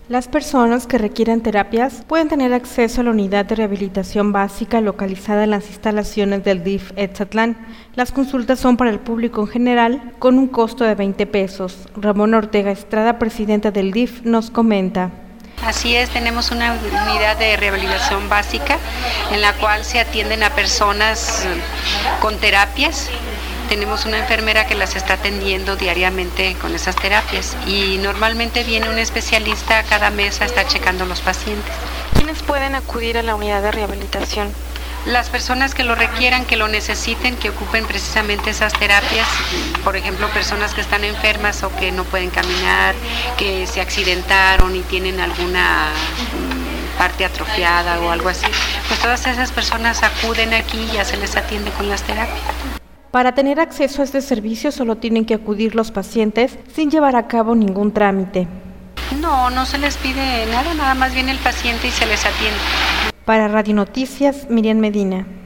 Las personas que requieran terapias pueden tener acceso a la unidad de rehabilitación básica localizada en las instalaciones del DIF Etzatlán. Las consultas son para el público en general con un costo de 20 pesos. Ramón Ortega Estrada, presidente del DIF, nos comenta. Así es, tenemos una unidad de rehabilitación básica en la cual se atienden a personas con terapias. Tenemos una enfermera que las está atendiendo diariamente con esas terapias y normalmente viene un especialista cada mes a estar checando los pacientes. ¿Quiénes pueden acudir a la unidad de rehabilitación? Las personas que lo requieran, que lo necesiten, que ocupen precisamente esas terapias, por ejemplo, personas que están enfermas o que no pueden caminar, que se accidentaron y tienen alguna parte atrofiada o algo así, pues todas esas personas acuden aquí y ya se les atiende con las terapias. Para tener acceso a este servicio solo tienen que acudir los pacientes sin llevar a cabo ningún trámite. No se les pide nada más viene el paciente y se les atiende. Para Radio Noticias, Miriam Medina.